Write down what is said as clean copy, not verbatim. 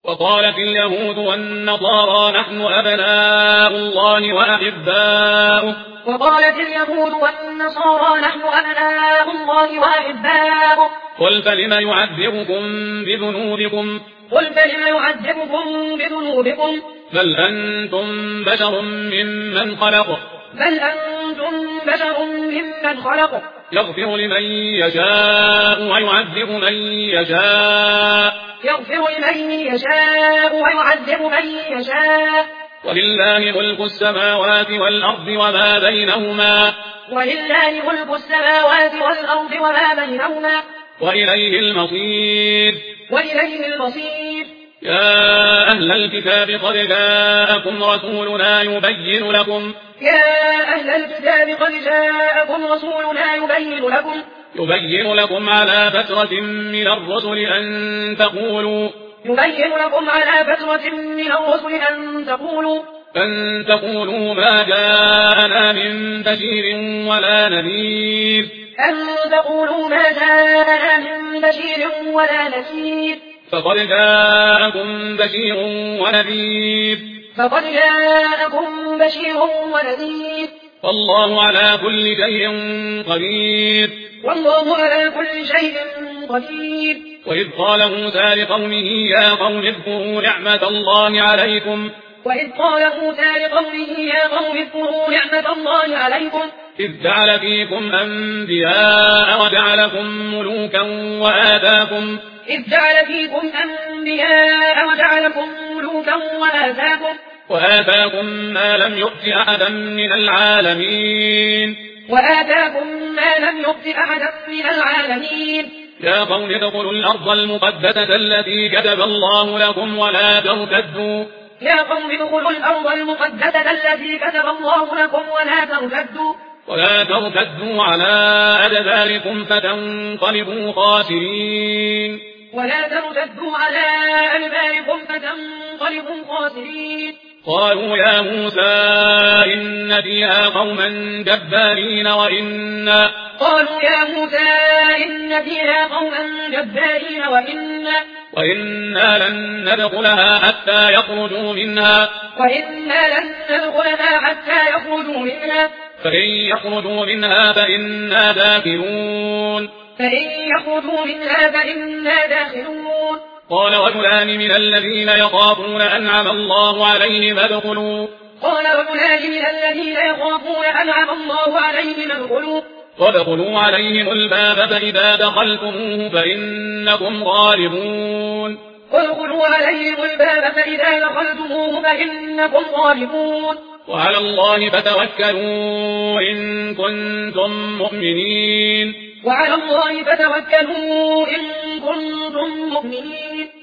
وقالت اليهود والنصارى نحن أبناء الله وأحباؤه قل فلم يعذبكم بذنوبكم بل أنتم بشر ممن خلق يغفر لمن يشاء ويعذب من يشاء ولله ملك السماوات والأرض وما بينهما وإليه المصير يا أهل الكتاب قد جاءكم رسولنا يبين لكم على فترة من الرسل أن تقولوا ما جاءنا من بشير ولا نذير فقد جاءكم بشير ونذير والله على كل شيء قدير وإذ قال موسى لقومه يا قوم اذكروا نعمة الله عليكم إذ جعل فيكم أنبياء وجعلكم ملوكا وآتاكم ما لم يؤت أحدا من العالمين يا قوم ادخلوا الأرض المقدسة التي كتب الله لكم ولا ترتدوا على أدباركم فتنقلبوا خاسرين قالوا يا موسى إن فيها قوما جبارين وإنا لن ندخلها حتى يخرجوا منها فإن يخرجوا منها فإنا داخلون قال رجلان من الذين يخافون أنعم الله عليهم وادخلوا عليهم الباب فإذا دخلتموه فإنكم غالبون وعلى الله فتوكلوا إن كنتم مؤمنين